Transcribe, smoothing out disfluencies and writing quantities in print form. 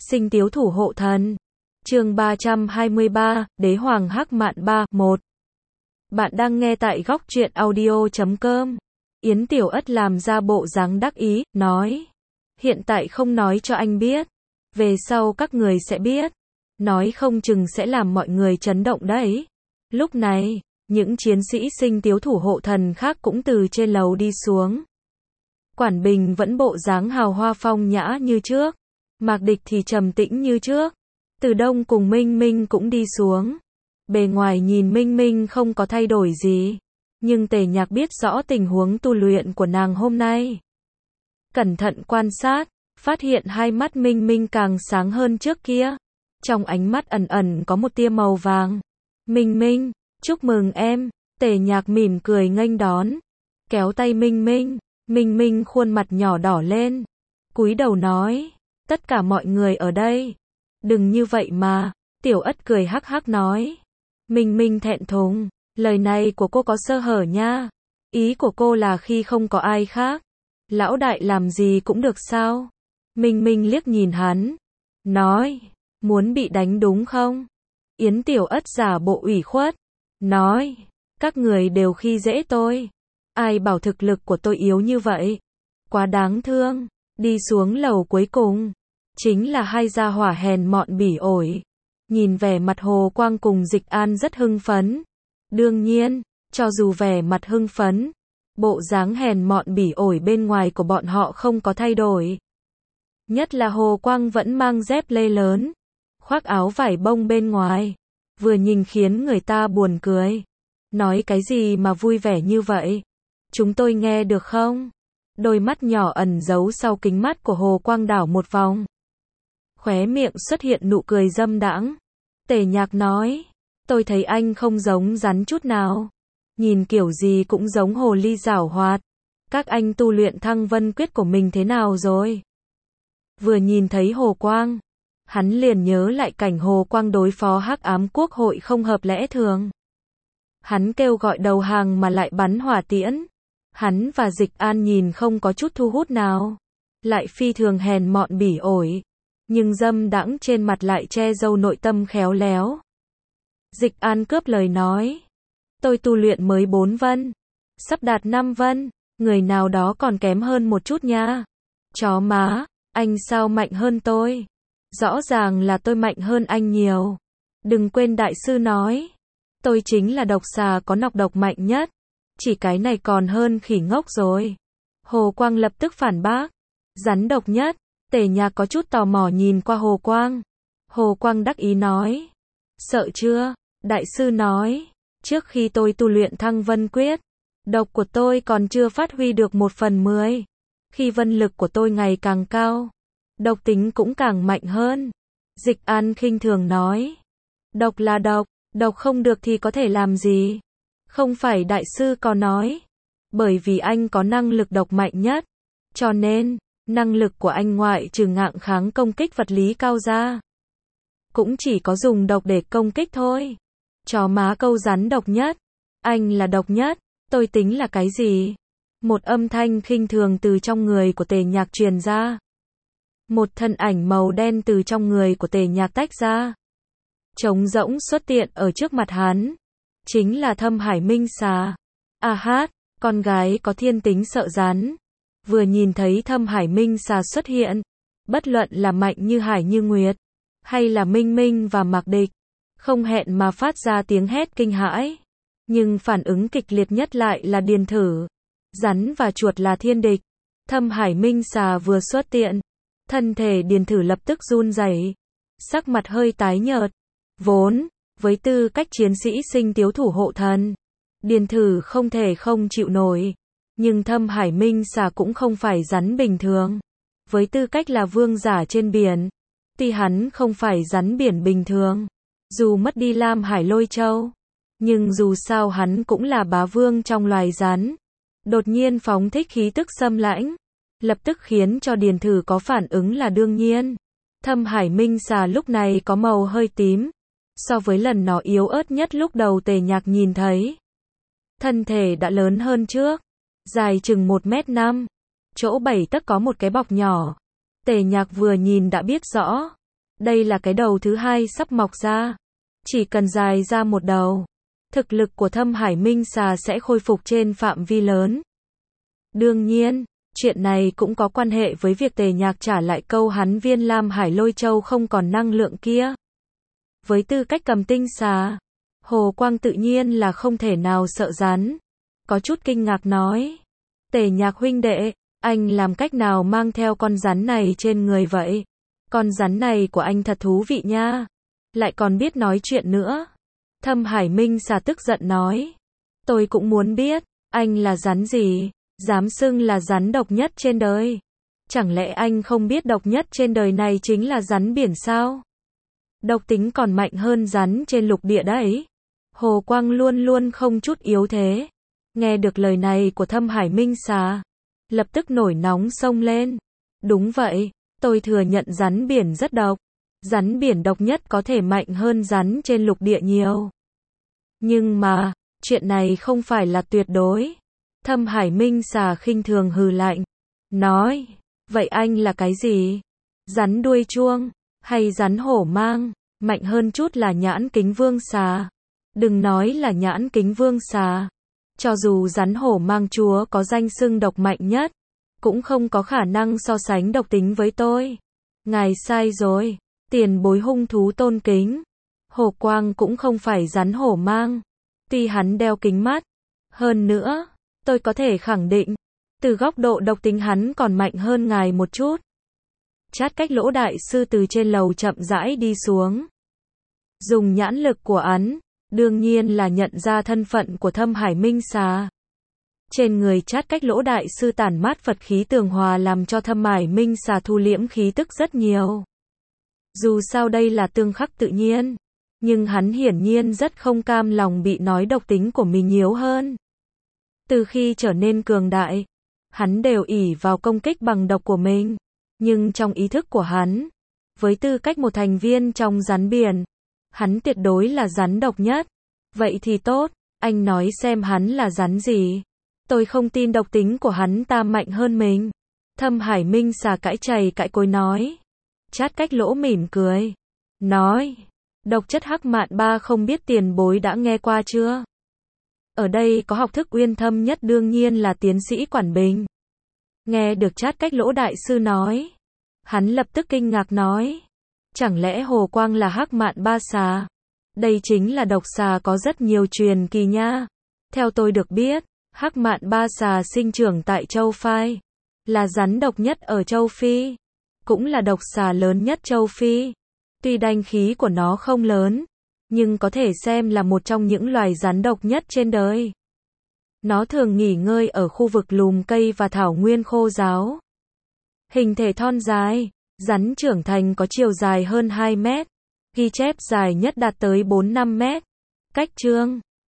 Sinh tiếu thủ hộ thần. Chương 323, Đế hoàng hắc mạn 3, 1. Bạn đang nghe tại góc truyện audio.com. Yến Tiểu Ất làm ra bộ dáng đắc ý, nói. Hiện tại không nói cho anh biết. Về sau các người sẽ biết. Nói không chừng sẽ làm mọi người chấn động đấy. Lúc này, những chiến sĩ sinh tiếu thủ hộ thần khác cũng từ trên lầu đi xuống. Quản Bình vẫn bộ dáng hào hoa phong nhã như trước. Mạc Địch thì trầm tĩnh như trước. Từ Đông cùng Minh Minh cũng đi xuống. Bề ngoài nhìn Minh Minh không có thay đổi gì. Nhưng Tề Nhạc biết rõ tình huống tu luyện của nàng hôm nay. Cẩn thận quan sát, phát hiện hai mắt Minh Minh càng sáng hơn trước kia. Trong ánh mắt ẩn ẩn có một tia màu vàng. Minh Minh, chúc mừng em. Tề Nhạc mỉm cười nghênh đón. Kéo tay Minh Minh. Minh Minh khuôn mặt nhỏ đỏ lên. Cúi đầu nói. Tất cả mọi người ở đây. Đừng như vậy mà. Tiểu Ất cười hắc hắc nói. Minh Minh thẹn thùng. Lời này của cô có sơ hở nha. Ý của cô là khi không có ai khác. Lão đại làm gì cũng được sao? Minh Minh liếc nhìn hắn. Nói. Muốn bị đánh đúng không? Yến Tiểu Ất giả bộ ủy khuất. Nói. Các người đều khi dễ tôi. Ai bảo thực lực của tôi yếu như vậy? Quá đáng thương. Đi xuống lầu cuối cùng. Chính là hai gia hỏa hèn mọn bỉ ổi. Nhìn vẻ mặt Hồ Quang cùng Dịch An rất hưng phấn. Đương nhiên, cho dù vẻ mặt hưng phấn, bộ dáng hèn mọn bỉ ổi bên ngoài của bọn họ không có thay đổi. Nhất là Hồ Quang vẫn mang dép lê lớn, khoác áo vải bông bên ngoài. Vừa nhìn khiến người ta buồn cười. Nói cái gì mà vui vẻ như vậy? Chúng tôi nghe được không? Đôi mắt nhỏ ẩn giấu sau kính mắt của Hồ Quang đảo một vòng. Khóe miệng xuất hiện nụ cười dâm đãng. Tề Nhạc nói. Tôi thấy anh không giống rắn chút nào. Nhìn kiểu gì cũng giống hồ ly giảo hoạt. Các anh tu luyện Thăng Vân Quyết của mình thế nào rồi? Vừa nhìn thấy Hồ Quang, hắn liền nhớ lại cảnh Hồ Quang đối phó Hắc Ám Quốc hội không hợp lẽ thường. Hắn kêu gọi đầu hàng mà lại bắn hỏa tiễn. Hắn và Dịch An nhìn không có chút thu hút nào. Lại phi thường hèn mọn bỉ ổi. Nhưng dâm đãng trên mặt lại che giấu nội tâm khéo léo. Dịch An cướp lời nói. Tôi tu luyện mới 4 vân. Sắp đạt 5 vân. Người nào đó còn kém hơn một chút nha. Chó má, anh sao mạnh hơn tôi? Rõ ràng là tôi mạnh hơn anh nhiều. Đừng quên đại sư nói. Tôi chính là độc xà có nọc độc mạnh nhất. Chỉ cái này còn hơn khỉ ngốc rồi. Hồ Quang lập tức phản bác. Rắn độc nhất. Tề Nhạc có chút tò mò nhìn qua Hồ Quang. Hồ Quang đắc ý nói. Sợ chưa? Đại sư nói. Trước khi tôi tu luyện Thăng Vân Quyết, độc của tôi còn chưa phát huy được 1/10. Khi vân lực của tôi ngày càng cao, độc tính cũng càng mạnh hơn. Dịch An khinh thường nói. Độc là độc, độc không được thì có thể làm gì? Không phải đại sư có nói. Bởi vì anh có năng lực độc mạnh nhất. Cho nên, năng lực của anh ngoại trừ ngạng kháng công kích vật lý cao ra, cũng chỉ có dùng độc để công kích thôi. Chó má câu rắn độc nhất. Anh là độc nhất. Tôi tính là cái gì? Một âm thanh khinh thường từ trong người của Tề Nhạc truyền ra. Một thân ảnh màu đen từ trong người của Tề Nhạc tách ra. Trống rỗng xuất hiện ở trước mặt hắn. Chính là Thâm Hải Minh Xà. A hát, con gái có thiên tính sợ rắn. Vừa nhìn thấy Thâm Hải Minh Xà xuất hiện, bất luận là Mạnh Như Hải Như Nguyệt, hay là Minh Minh và Mạc Địch, không hẹn mà phát ra tiếng hét kinh hãi. Nhưng phản ứng kịch liệt nhất lại là Điền Thử. Rắn và chuột là thiên địch. Thâm Hải Minh Xà vừa xuất hiện, thân thể Điền Thử lập tức run rẩy, sắc mặt hơi tái nhợt. Vốn, với tư cách chiến sĩ sinh tiếu thủ hộ thần, Điền Thử không thể không chịu nổi. Nhưng Thâm Hải Minh Xà cũng không phải rắn bình thường. Với tư cách là vương giả trên biển, tuy hắn không phải rắn biển bình thường, dù mất đi Lam Hải Lôi Châu, nhưng dù sao hắn cũng là bá vương trong loài rắn. Đột nhiên phóng thích khí tức xâm lãnh, lập tức khiến cho Điền Thử có phản ứng là đương nhiên. Thâm Hải Minh Xà lúc này có màu hơi tím, so với lần nó yếu ớt nhất lúc đầu Tề Nhạc nhìn thấy. Thân thể đã lớn hơn trước, dài chừng 1m5, chỗ 7 tấc có một cái bọc nhỏ. Tề Nhạc vừa nhìn đã biết rõ, Đây là cái đầu thứ hai sắp mọc ra. Chỉ cần dài ra một đầu, thực lực của Thâm Hải Minh Xà sẽ khôi phục trên phạm vi lớn. Đương nhiên, chuyện này cũng có quan hệ với việc Tề Nhạc trả lại câu hắn viên Lam Hải Lôi Châu không còn năng lượng kia. Với tư cách cầm tinh xà, Hồ Quang tự nhiên là không thể nào sợ rắn. Có chút kinh ngạc nói, Tề Nhạc huynh đệ, anh làm cách nào mang theo con rắn này trên người vậy? Con rắn này của anh thật thú vị nha. Lại còn biết nói chuyện nữa. Thâm Hải Minh Xà tức giận nói, tôi cũng muốn biết, anh là rắn gì? Dám xưng là rắn độc nhất trên đời. Chẳng lẽ anh không biết độc nhất trên đời này chính là rắn biển sao? Độc tính còn mạnh hơn rắn trên lục địa đấy. Hồ Quang luôn luôn không chút yếu thế. Nghe được lời này của Thâm Hải Minh Xà, lập tức nổi nóng xông lên. Đúng vậy, tôi thừa nhận rắn biển rất độc. Rắn biển độc nhất có thể mạnh hơn rắn trên lục địa nhiều. Nhưng mà, chuyện này không phải là tuyệt đối. Thâm Hải Minh Xà khinh thường hừ lạnh, nói, vậy anh là cái gì? Rắn đuôi chuông, hay rắn hổ mang? Mạnh hơn chút là Nhãn Kính Vương Xà. Đừng nói là Nhãn Kính Vương Xà. Cho dù rắn hổ mang chúa có danh xưng độc mạnh nhất, cũng không có khả năng so sánh độc tính với tôi. Ngài sai rồi, tiền bối hung thú tôn kính. Hồ Quang cũng không phải rắn hổ mang. Tuy hắn đeo kính mắt. Hơn nữa, tôi có thể khẳng định, từ góc độ độc tính hắn còn mạnh hơn ngài một chút. Chát Cách Lỗ đại sư từ trên lầu chậm rãi đi xuống. Dùng nhãn lực của hắn, đương nhiên là nhận ra thân phận của Thâm Hải Minh Xà. Trên người Chát Cách Lỗ đại sư tản mát Phật khí tường hòa làm cho Thâm Hải Minh Xà thu liễm khí tức rất nhiều. Dù sao đây là tương khắc tự nhiên, nhưng hắn hiển nhiên rất không cam lòng bị nói độc tính của mình yếu hơn. Từ khi trở nên cường đại, hắn đều ỷ vào công kích bằng độc của mình. Nhưng trong ý thức của hắn, với tư cách một thành viên trong rắn biển, hắn tuyệt đối là rắn độc nhất. Vậy thì tốt, anh nói xem hắn là rắn gì. Tôi không tin độc tính của hắn ta mạnh hơn mình. Thâm Hải Minh Xà cãi chày cãi cối nói. Chát Cách Lỗ mỉm cười, nói, độc chất hắc mạn ba không biết tiền bối đã nghe qua chưa? Ở đây có học thức uyên thâm nhất đương nhiên là tiến sĩ Quản Bình. Nghe được Chát Cách Lỗ đại sư nói, hắn lập tức kinh ngạc nói, chẳng lẽ Hồ Quang là hắc mạn ba xà? Đây chính là độc xà có rất nhiều truyền kỳ nha. Theo tôi được biết, hắc mạn ba xà sinh trưởng tại châu Phai, là rắn độc nhất ở châu Phi, cũng là độc xà lớn nhất châu Phi. Tuy đanh khí của nó không lớn, nhưng có thể xem là một trong những loài rắn độc nhất trên đời. Nó thường nghỉ ngơi ở khu vực lùm cây và thảo nguyên khô ráo. Hình thể thon dài, rắn trưởng thành có chiều dài hơn 2 mét, ghi chép dài nhất đạt tới 4-5 mét. Cách chương